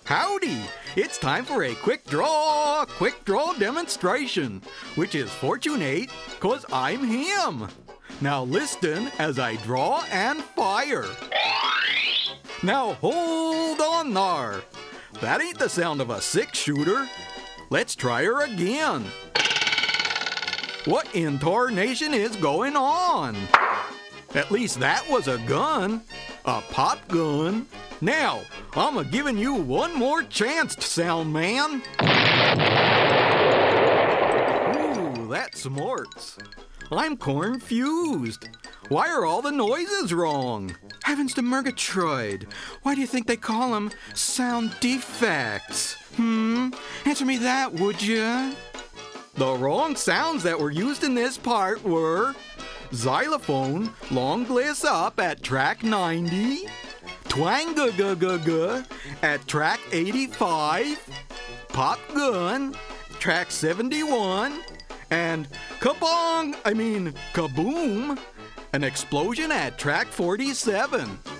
Howdy! It's time for a quick draw demonstration, which is fortunate, 'cause I'm him. Now listen as I draw and fire. Now hold on there. That ain't the sound of a six-shooter. Let's try her again. What in tarnation is going on? At least that was a gun. A pop gun. Now, I'm a-giving you one more chance, sound man. Ooh, that smarts. I'm confused. Why are all the noises wrong? Heavens to Murgatroyd. Why do you think they call them sound defects? Answer me that, would ya? The wrong sounds that were used in this part were xylophone, long gliss up at track 90, twang-ga-ga-ga-ga at track 85, pop gun, track 71, and kaboom, an explosion at track 47.